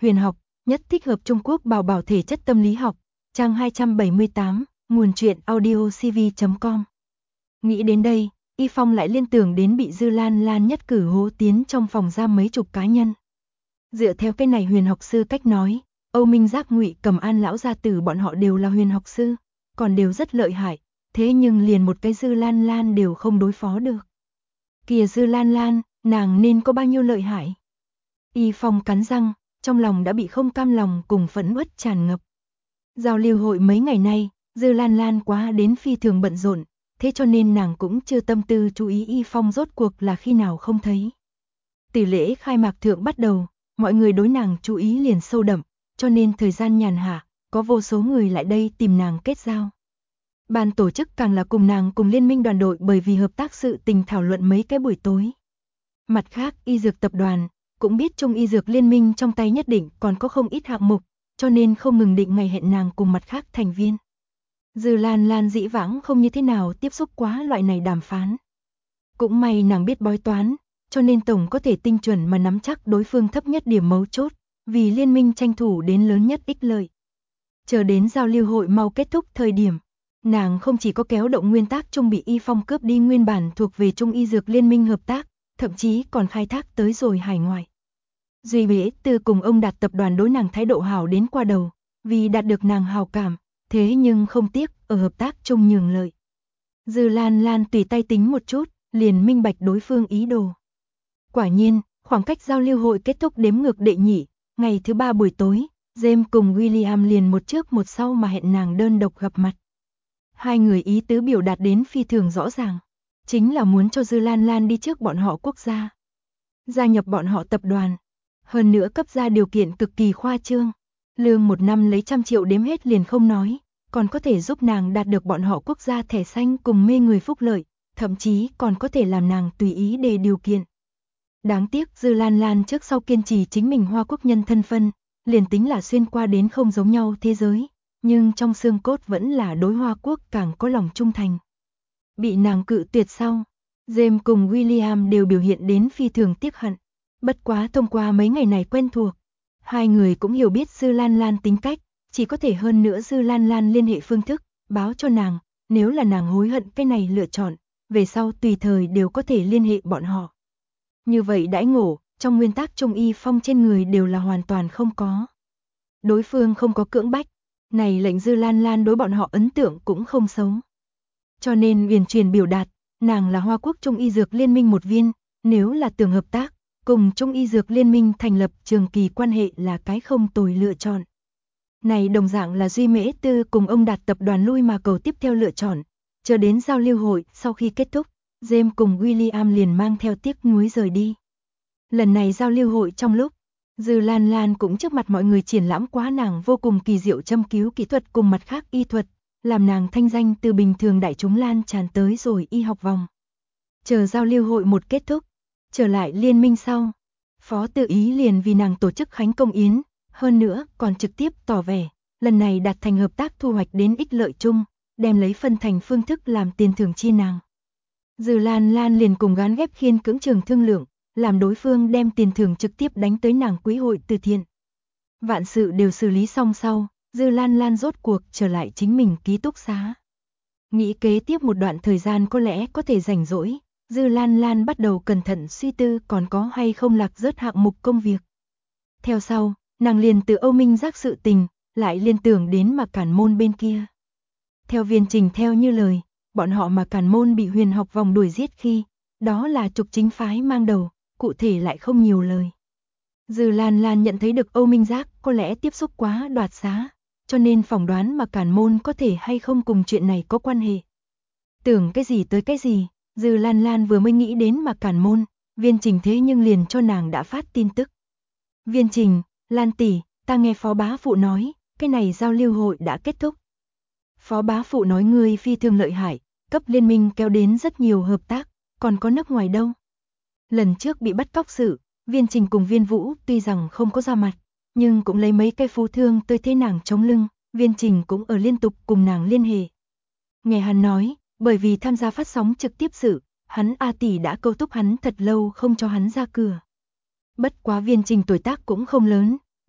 huyền học, nhất thích hợp Trung Quốc bảo bảo thể chất tâm lý học, trang 278, nguồn truyện audiocv.com. Nghĩ đến đây, Y Phong lại liên tưởng đến bị Dư Lan Lan nhất cử hố tiến trong phòng giam mấy chục cá nhân. Dựa theo cái này huyền học sư cách nói, Âu Minh Giác, Ngụy Cẩm An lão gia tử bọn họ đều là huyền học sư, còn đều rất lợi hại, thế nhưng liền một cái Dư Lan Lan đều không đối phó được. Kìa Dư Lan Lan, nàng nên có bao nhiêu lợi hại? Y Phong cắn răng, trong lòng đã bị không cam lòng cùng phẫn uất tràn ngập. Giao lưu hội mấy ngày nay, Dư Lan Lan quá đến phi thường bận rộn, thế cho nên nàng cũng chưa tâm tư chú ý Y Phong rốt cuộc là khi nào không thấy. Từ lễ khai mạc thượng bắt đầu, mọi người đối nàng chú ý liền sâu đậm, cho nên thời gian nhàn hạ, có vô số người lại đây tìm nàng kết giao. Ban tổ chức càng là cùng nàng cùng liên minh đoàn đội bởi vì hợp tác sự tình thảo luận mấy cái buổi tối. Mặt khác, y dược tập đoàn cũng biết Trung y dược liên minh trong tay nhất định còn có không ít hạng mục, cho nên không ngừng định ngày hẹn nàng cùng mặt khác thành viên. Dư Lan Lan dĩ vãng không như thế nào tiếp xúc quá loại này đàm phán. Cũng may nàng biết bói toán, cho nên tổng có thể tinh chuẩn mà nắm chắc đối phương thấp nhất điểm mấu chốt, vì liên minh tranh thủ đến lớn nhất ích lợi. Chờ đến giao lưu hội mau kết thúc thời điểm, nàng không chỉ có kéo động nguyên tác Trung bị Y Phong cướp đi nguyên bản thuộc về Trung y dược liên minh hợp tác, thậm chí còn khai thác tới rồi hải ngoại. Duy Bế Tư cùng ông Đạt tập đoàn đối nàng thái độ hảo đến qua đầu, vì đạt được nàng hào cảm, thế nhưng không tiếc ở hợp tác chung nhường lợi. Dư Lan Lan tùy tay tính một chút, liền minh bạch đối phương ý đồ. Quả nhiên, khoảng cách giao lưu hội kết thúc đếm ngược đệ nhị, ngày thứ 3 buổi tối, James cùng William liền một trước một sau mà hẹn nàng đơn độc gặp mặt. Hai người ý tứ biểu đạt đến phi thường rõ ràng, chính là muốn cho Dư Lan Lan đi trước bọn họ quốc gia, gia nhập bọn họ tập đoàn. Hơn nữa cấp ra điều kiện cực kỳ khoa trương, lương một năm lấy 100 triệu đếm hết liền không nói, còn có thể giúp nàng đạt được bọn họ quốc gia thẻ xanh cùng mê người phúc lợi, thậm chí còn có thể làm nàng tùy ý đề điều kiện. Đáng tiếc Dư Lan Lan trước sau kiên trì chính mình Hoa Quốc nhân thân phân, liền tính là xuyên qua đến không giống nhau thế giới, nhưng trong xương cốt vẫn là đối Hoa Quốc càng có lòng trung thành. Bị nàng cự tuyệt sau, James cùng William đều biểu hiện đến phi thường tiếc hận. Bất quá thông qua mấy ngày này quen thuộc, hai người cũng hiểu biết Dư Lan Lan tính cách, chỉ có thể hơn nữa Dư Lan Lan liên hệ phương thức, báo cho nàng, nếu là nàng hối hận cái này lựa chọn, về sau tùy thời đều có thể liên hệ bọn họ. Như vậy đãi ngộ, trong nguyên tắc Trung Y Phong trên người đều là hoàn toàn không có. Đối phương không có cưỡng bách, này lệnh Dư Lan Lan đối bọn họ ấn tượng cũng không xấu. Cho nên uyển chuyển biểu đạt, nàng là Hoa Quốc Trung Y Dược Liên minh một viên, nếu là tưởng hợp tác, cùng Trung y dược liên minh thành lập trường kỳ quan hệ là cái không tồi lựa chọn. Này đồng dạng là Duy Mễ Tư cùng ông Đạt tập đoàn lui mà cầu tiếp theo lựa chọn. Chờ đến giao lưu hội sau khi kết thúc, James cùng William liền mang theo tiếc nuối rời đi. Lần này giao lưu hội trong lúc, Dư Lan Lan cũng trước mặt mọi người triển lãm quá nàng vô cùng kỳ diệu châm cứu kỹ thuật cùng mặt khác y thuật, làm nàng thanh danh từ bình thường đại chúng lan tràn tới rồi y học vòng. Chờ giao lưu hội một kết thúc, trở lại liên minh sau, Phó Tự Ý liền vì nàng tổ chức khánh công yến, hơn nữa còn trực tiếp tỏ vẻ, lần này đạt thành hợp tác thu hoạch đến ích lợi chung, đem lấy phân thành phương thức làm tiền thưởng chi nàng. Dư Lan Lan liền cùng gán ghép Khiên Cưỡng Trường thương lượng, làm đối phương đem tiền thưởng trực tiếp đánh tới nàng quỹ hội từ thiện. Vạn sự đều xử lý xong sau, Dư Lan Lan rốt cuộc trở lại chính mình ký túc xá. Nghĩ kế tiếp một đoạn thời gian có lẽ có thể rảnh rỗi, Dư Lan Lan bắt đầu cẩn thận suy tư còn có hay không lạc rớt hạng mục công việc. Theo sau, nàng liền từ Âu Minh Giác sự tình, lại liên tưởng đến Mạc Cản Môn bên kia. Theo Viên Trình theo như lời, bọn họ Mạc Cản Môn bị huyền học vòng đuổi giết khi, đó là trục chính phái mang đầu, cụ thể lại không nhiều lời. Dư Lan Lan nhận thấy được Âu Minh Giác có lẽ tiếp xúc quá đoạt xá, cho nên phỏng đoán Mạc Cản Môn có thể hay không cùng chuyện này có quan hệ. Tưởng cái gì tới cái gì, Dư Lan Lan vừa mới nghĩ đến Mạc Cản Môn, Viên Trình thế nhưng liền cho nàng đã phát tin tức. Viên Trình, Lan tỷ, ta nghe Phó Bá Phụ nói, cái này giao lưu hội đã kết thúc. Phó Bá Phụ nói ngươi phi thường lợi hại, cấp liên minh kéo đến rất nhiều hợp tác, còn có nước ngoài đâu. Lần trước bị bắt cóc sự, Viên Trình cùng Viên Vũ tuy rằng không có ra mặt, nhưng cũng lấy mấy cây phú thương tới thế nàng chống lưng, Viên Trình cũng ở liên tục cùng nàng liên hệ. Nghe hắn nói, bởi vì tham gia phát sóng trực tiếp sự, hắn A tỷ đã câu thúc hắn thật lâu không cho hắn ra cửa. Bất quá Viên Trình tuổi tác cũng không lớn,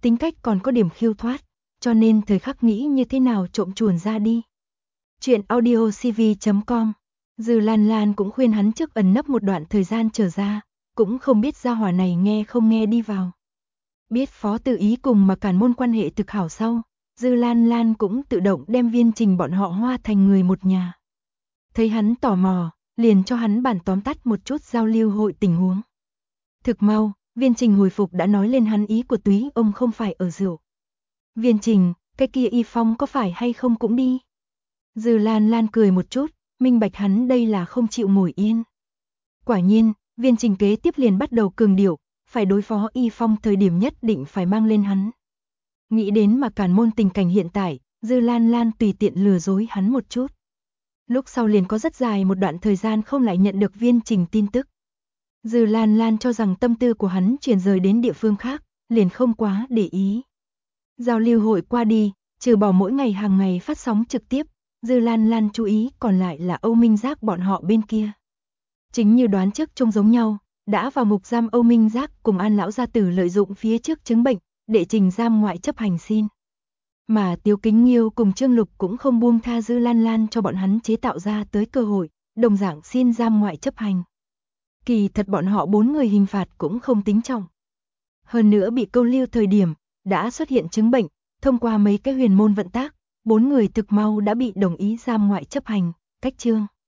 tính cách còn có điểm khiêu thoát, cho nên thời khắc nghĩ như thế nào trộm chuồn ra đi. Chuyện audio cv.com. Dư Lan Lan cũng khuyên hắn trước ẩn nấp một đoạn thời gian trở ra, cũng không biết gia hỏa này nghe không nghe đi vào. Biết Phó Tự Ý cùng mà Càn Môn quan hệ thực hảo sau, Dư Lan Lan cũng tự động đem Viên Trình bọn họ hoa thành người một nhà. Thấy hắn tò mò, liền cho hắn bản tóm tắt một chút giao lưu hội tình huống. Thực mau, Viên Trình hồi phục đã nói lên hắn ý của Túy ông không phải ở rượu. Viên Trình, cái kia Y Phong có phải hay không cũng đi. Dư Lan Lan cười một chút, minh bạch hắn đây là không chịu ngồi yên. Quả nhiên, Viên Trình kế tiếp liền bắt đầu cường điệu, phải đối phó Y Phong thời điểm nhất định phải mang lên hắn. Nghĩ đến mà Càn Môn tình cảnh hiện tại, Dư Lan Lan tùy tiện lừa dối hắn một chút. Lúc sau liền có rất dài một đoạn thời gian không lại nhận được Viên Trình tin tức. Dư Lan Lan cho rằng tâm tư của hắn chuyển rời đến địa phương khác, liền không quá để ý. Giao lưu hội qua đi, trừ bỏ mỗi ngày hàng ngày phát sóng trực tiếp, Dư Lan Lan chú ý còn lại là Âu Minh Giác bọn họ bên kia. Chính như đoán trước trông giống nhau, đã vào ngục giam Âu Minh Giác cùng An lão gia tử lợi dụng phía trước chứng bệnh, để trình giam ngoại chấp hành xin. Mà Tiếu Kính Nghiêu cùng Trương Lục cũng không buông tha Dư Lan Lan cho bọn hắn chế tạo ra tới cơ hội, đồng dạng xin giam ngoại chấp hành. Kỳ thật bọn họ 4 người hình phạt cũng không tính trọng. Hơn nữa bị câu lưu thời điểm, đã xuất hiện chứng bệnh, thông qua mấy cái huyền môn vận tác, 4 người thực mau đã bị đồng ý giam ngoại chấp hành, cách trương.